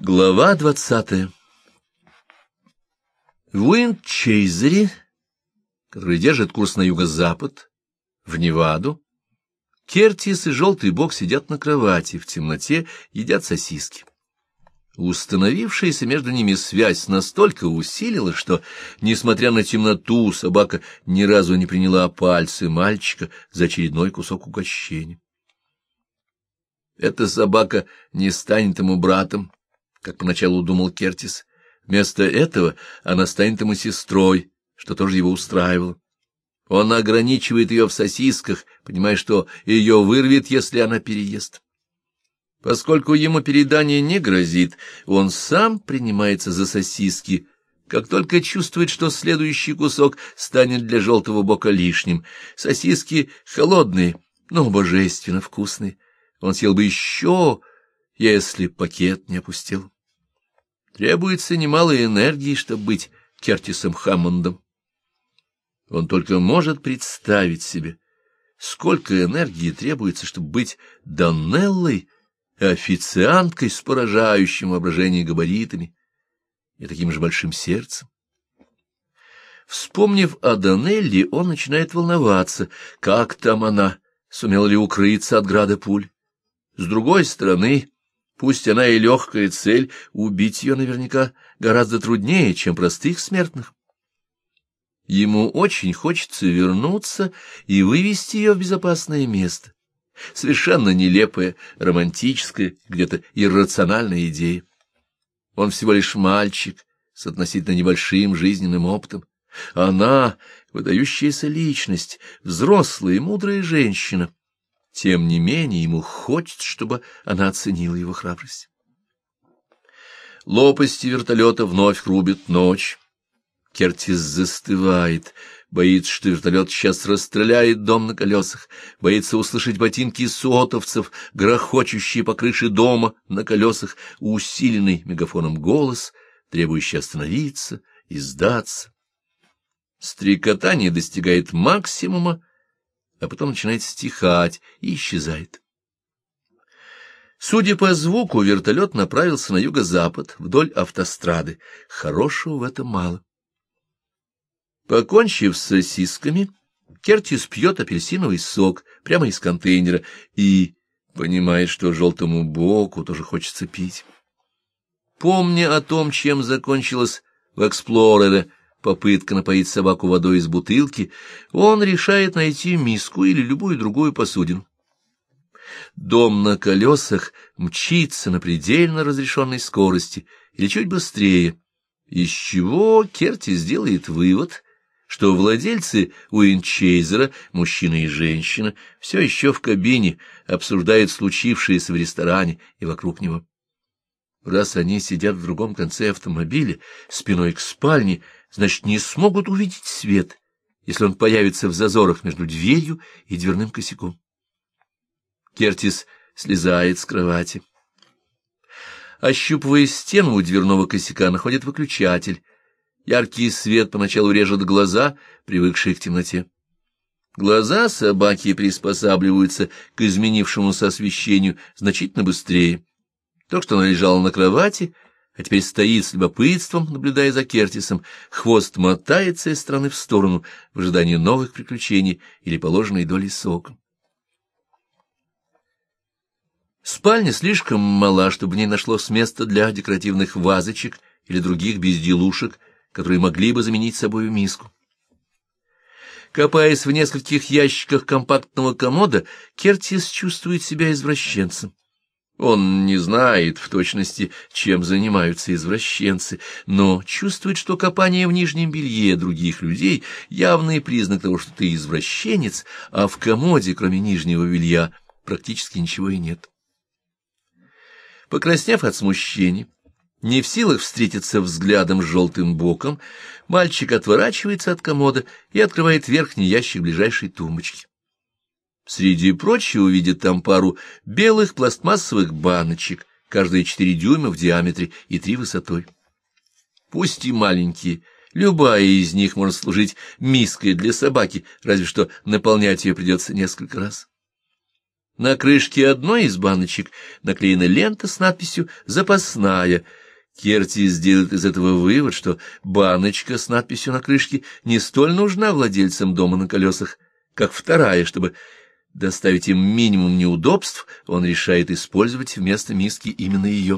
Глава 20. В Уиндчейзере, который держит курс на юго-запад, в Неваду, Кертис и Желтый Бог сидят на кровати, в темноте едят сосиски. Установившаяся между ними связь настолько усилилась, что, несмотря на темноту, собака ни разу не приняла пальцы мальчика за очередной кусок угощения. Эта собака не станет ему братом, как поначалу думал Кертис. Вместо этого она станет ему сестрой, что тоже его устраивало. Он ограничивает ее в сосисках, понимая, что ее вырвет, если она переест. Поскольку ему переедание не грозит, он сам принимается за сосиски, как только чувствует, что следующий кусок станет для Желтого Бока лишним. Сосиски холодные, но божественно вкусные. Он съел бы еще, если пакет не опустел. Требуется немало энергии, чтобы быть Кертисом Хэммондом. Он только может представить себе, сколько энергии требуется, чтобы быть Доннеллой, официанткой с поражающим воображением габаритами и таким же большим сердцем. Вспомнив о Доннелли, он начинает волноваться, как там она, сумела ли укрыться от града пуль. С другой стороны, пусть она и легкая цель, убить ее наверняка гораздо труднее, чем простых смертных. Ему очень хочется вернуться и вывести ее в безопасное место. Совершенно нелепая, романтическая, где-то иррациональная идея. Он всего лишь мальчик с относительно небольшим жизненным опытом. Она — выдающаяся личность, взрослая и мудрая женщина. Тем не менее, ему хочется, чтобы она оценила его храбрость. Лопасти вертолета вновь рубят ночь. Кертис застывает, боится, что вертолет сейчас расстреляет дом на колесах, боится услышать ботинки сотовцев, грохочущие по крыше дома на колесах, усиленный мегафоном голос, требующий остановиться и сдаться. Стрекотание достигает максимума, а потом начинает стихать и исчезает. Судя по звуку, вертолет направился на юго-запад, вдоль автострады. Хорошего в этом мало. Покончив с сосисками, Кертис пьет апельсиновый сок прямо из контейнера и понимает, что Желтому Боку тоже хочется пить. Помня о том, чем закончилась в «Эксплорере» попытка напоить собаку водой из бутылки, он решает найти миску или любую другую посудину. Дом на колесах мчится на предельно разрешенной скорости или чуть быстрее, из чего Кертис делает вывод, что владельцы Уиндчейзера, мужчина и женщина, все еще в кабине обсуждают случившееся в ресторане и вокруг него. Раз они сидят в другом конце автомобиля, спиной к спальне, значит, не смогут увидеть свет, если он появится в зазорах между дверью и дверным косяком. Кертис слезает с кровати. Ощупывая стену у дверного косяка, находит выключатель. Яркий свет поначалу режет глаза, привыкшие к темноте. Глаза собаки приспосабливаются к изменившемуся освещению значительно быстрее. Только что она лежала на кровати, а теперь стоит с любопытством, наблюдая за Кертисом. Хвост мотается из стороны в сторону в ожидании новых приключений или положенной доли сока. Спальня слишком мала, чтобы в ней нашлось место для декоративных вазочек или других безделушек, которые могли бы заменить собою миску. Копаясь в нескольких ящиках компактного комода, Кертис чувствует себя извращенцем. Он не знает в точности, чем занимаются извращенцы, но чувствует, что копание в нижнем белье других людей — явный признак того, что ты извращенец, а в комоде, кроме нижнего белья, практически ничего и нет. Покраснев от смущения, не в силах встретиться взглядом с Желтым Боком, мальчик отворачивается от комода и открывает верхний ящик ближайшей тумбочки. Среди прочего увидит там пару белых пластмассовых баночек, каждая 4 дюйма в диаметре и 3 высотой. Пусть и маленькие, любая из них может служить миской для собаки, разве что наполнять ее придется несколько раз. На крышке одной из баночек наклеена лента с надписью «Запасная». Кертис делает из этого вывод, что баночка с надписью на крышке не столь нужна владельцам дома на колесах, как вторая. Чтобы доставить им минимум неудобств, он решает использовать вместо миски именно ее.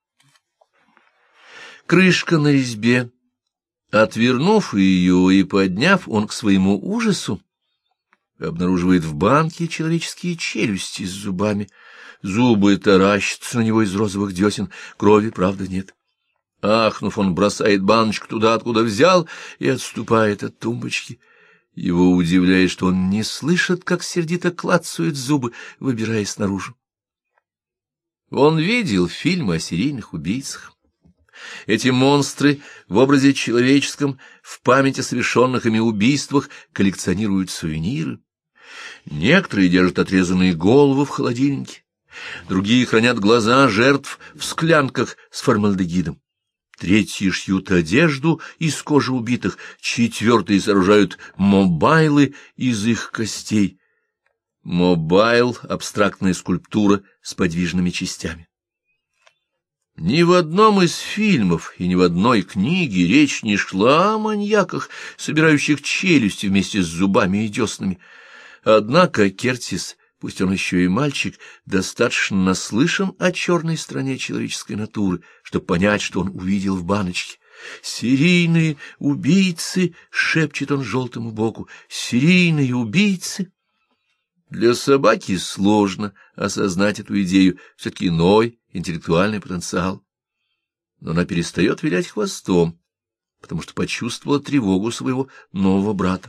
Крышка на резьбе. Отвернув ее и подняв, он к своему ужасу обнаруживает в банке человеческие челюсти с зубами. Зубы таращатся на него из розовых десен, крови, правда, нет. Ахнув, он бросает баночку туда, откуда взял, и отступает от тумбочки. Его удивляет, что он не слышит, как сердито клацают зубы, выбираясь наружу. Он видел фильмы о серийных убийцах. Эти монстры в образе человеческом, в память о совершенных ими убийствах, коллекционируют сувениры. Некоторые держат отрезанные головы в холодильнике, другие хранят глаза жертв в склянках с формальдегидом. Третьи шьют одежду из кожи убитых, четвертые сооружают мобайлы из их костей. Мобайл — абстрактная скульптура с подвижными частями. Ни в одном из фильмов и ни в одной книге речь не шла о маньяках, собирающих челюсти вместе с зубами и деснами. Однако Кертис, пусть он еще и мальчик, достаточно наслышан о черной стороне человеческой натуры, чтобы понять, что он увидел в баночке. «Серийные убийцы!» — шепчет он желтому боку. «Серийные убийцы!» Для собаки сложно осознать эту идею, все-таки иной интеллектуальный потенциал. Но она перестает вилять хвостом, потому что почувствовала тревогу своего нового брата.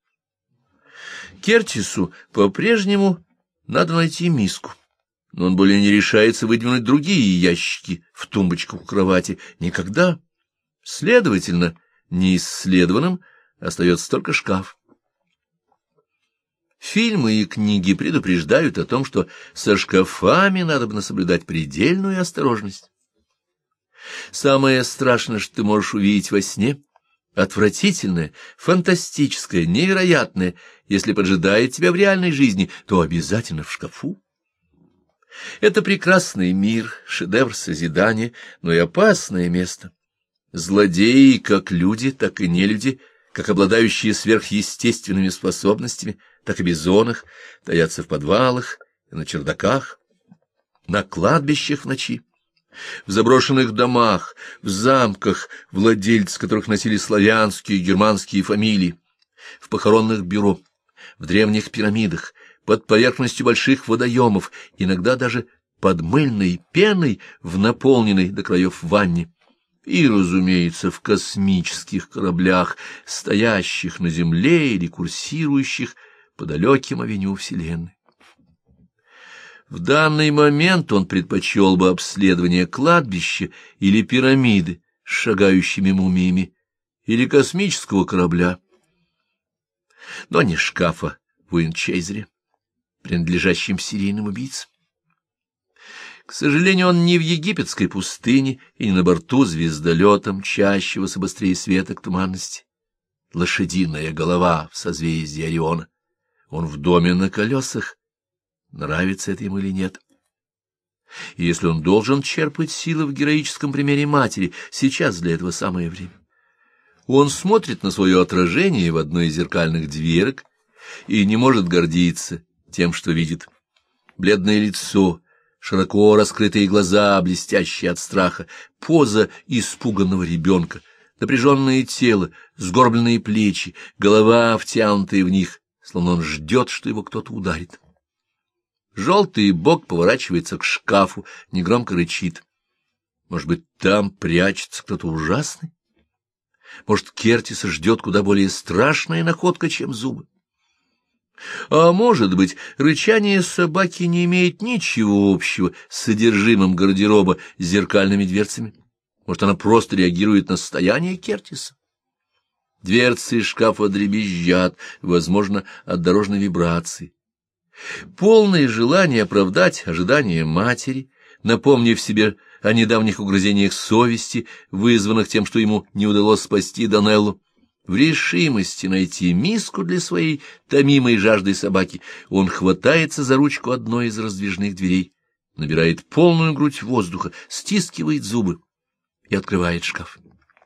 Кертису по-прежнему надо найти миску, но он более не решается выдвинуть другие ящики в тумбочку у кровати. Никогда. Следовательно, неисследованным остается только шкаф. Фильмы и книги предупреждают о том, что со шкафами надо соблюдать предельную осторожность. Самое страшное, что ты можешь увидеть во сне, отвратительное, фантастическое, невероятное, если поджидает тебя в реальной жизни, то обязательно в шкафу. Это прекрасный мир, шедевр созидания, но и опасное место. Злодеи, как люди, так и нелюди, как обладающие сверхъестественными способностями, так и бизонах, таятся в подвалах и на чердаках, на кладбищах в ночи, в заброшенных домах, в замках, владельцы которых носили славянские и германские фамилии, в похоронных бюро, в древних пирамидах, под поверхностью больших водоемов, иногда даже под мыльной пеной в наполненной до краев ванне, и, разумеется, в космических кораблях, стоящих на Земле или курсирующих по далеким авеню Вселенной. В данный момент он предпочел бы обследование кладбища или пирамиды с шагающими мумиями, или космического корабля, но не шкафа в Уинчестере, принадлежащим серийным убийцам. К сожалению, он не в египетской пустыне и не на борту звездолета, мчащегося быстрее света к туманности. Лошадиная голова в созвездии Ориона. Он в доме на колесах, нравится это ему или нет. И если он должен черпать силы в героическом примере матери, сейчас для этого самое время. Он смотрит на свое отражение в одной из зеркальных дверок и не может гордиться тем, что видит. Бледное лицо, широко раскрытые глаза, блестящие от страха, поза испуганного ребенка, напряженное тело, сгорбленные плечи, голова, втянутая в них, словно он ждет, что его кто-то ударит. Желтый бок поворачивается к шкафу, негромко рычит. Может быть, там прячется кто-то ужасный? Может, Кертиса ждет куда более страшная находка, чем зубы? А может быть, рычание собаки не имеет ничего общего с содержимым гардероба с зеркальными дверцами? Может, она просто реагирует на состояние Кертиса? Дверцы шкафа дребезжат, возможно, от дорожной вибрации. Полное желание оправдать ожидания матери, напомнив себе о недавних угрызениях совести, вызванных тем, что ему не удалось спасти Донеллу, В решимости найти миску для своей томимой жаждой собаки он хватается за ручку одной из раздвижных дверей, набирает полную грудь воздуха, стискивает зубы и открывает шкаф.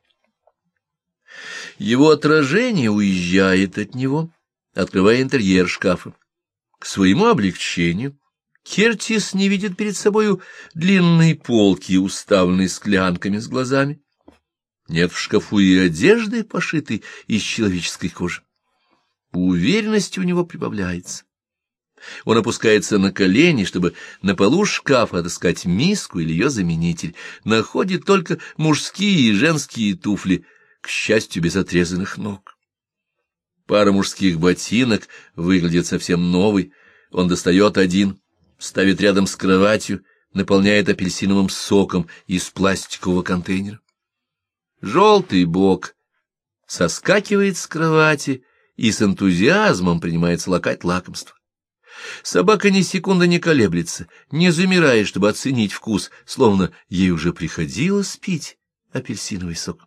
Его отражение уезжает от него, открывая интерьер шкафа. К своему облегчению Кертис не видит перед собою длинные полки, уставленные склянками с глазами. Нет в шкафу и одежды, пошитой из человеческой кожи. Уверенность у него прибавляется. Он опускается на колени, чтобы на полу шкафа отыскать миску или ее заменитель. Находит только мужские и женские туфли, к счастью, без отрезанных ног. Пара мужских ботинок выглядит совсем новой. Он достает один, ставит рядом с кроватью, наполняет апельсиновым соком из пластикового контейнера. Желтый бок соскакивает с кровати и с энтузиазмом принимается лакать лакомство. Собака ни секунды не колеблется, не замирает, чтобы оценить вкус, словно ей уже приходилось пить апельсиновый сок.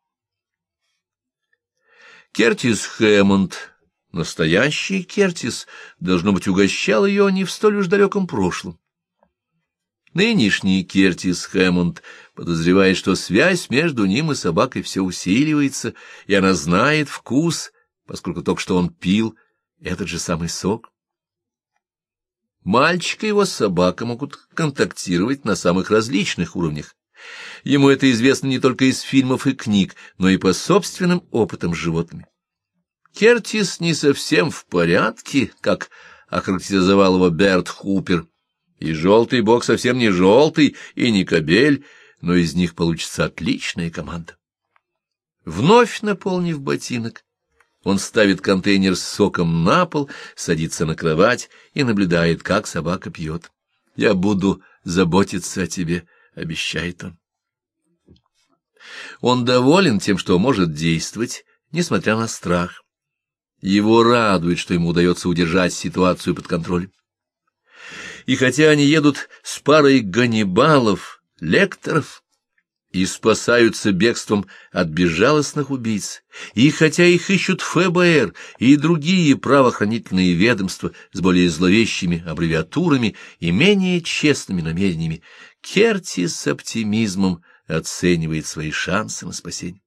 Кертис Хэммонд, настоящий Кертис, должно быть, угощал ее не в столь уж далеком прошлом. Нынешний Кертис Хэммонд подозревает, что связь между ним и собакой все усиливается, и она знает вкус, поскольку только что он пил этот же самый сок. Мальчик и его собака могут контактировать на самых различных уровнях. Ему это известно не только из фильмов и книг, но и по собственным опытам с животными. Кертис не совсем в порядке, как охарактеризовал его Берт Хупер, и желтый бок совсем не желтый и не кобель, но из них получится отличная команда. Вновь наполнив ботинок, он ставит контейнер с соком на пол, садится на кровать и наблюдает, как собака пьет. «Я буду заботиться о тебе», — обещает он. Он доволен тем, что может действовать, несмотря на страх. Его радует, что ему удается удержать ситуацию под контролем. И хотя они едут с парой ганнибалов, лекторов, и спасаются бегством от безжалостных убийц, и хотя их ищут ФБР и другие правоохранительные ведомства с более зловещими аббревиатурами и менее честными намерениями, Кертис с оптимизмом оценивает свои шансы на спасение.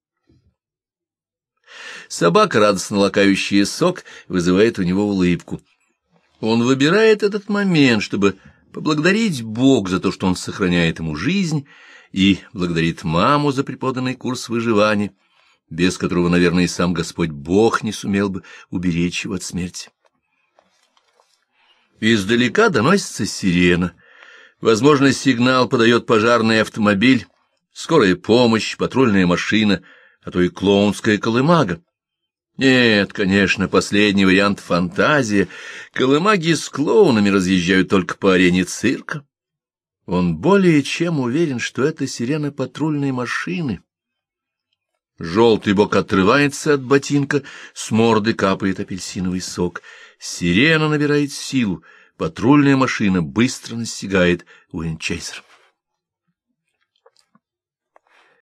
Собака, радостно лакающая сок, вызывает у него улыбку. Он выбирает этот момент, чтобы поблагодарить Бога за то, что он сохраняет ему жизнь, и благодарит маму за преподанный курс выживания, без которого, наверное, и сам Господь Бог не сумел бы уберечь его от смерти. Издалека доносится сирена. Возможно, сигнал подает пожарный автомобиль, скорая помощь, патрульная машина, а то и клоунская колымага. Нет, конечно, последний вариант — фантазия. Колымаги с клоунами разъезжают только по арене цирка. Он более чем уверен, что это сирена патрульной машины. Желтый бок отрывается от ботинка, с морды капает апельсиновый сок. Сирена набирает силу, патрульная машина быстро настигает Уинчестер.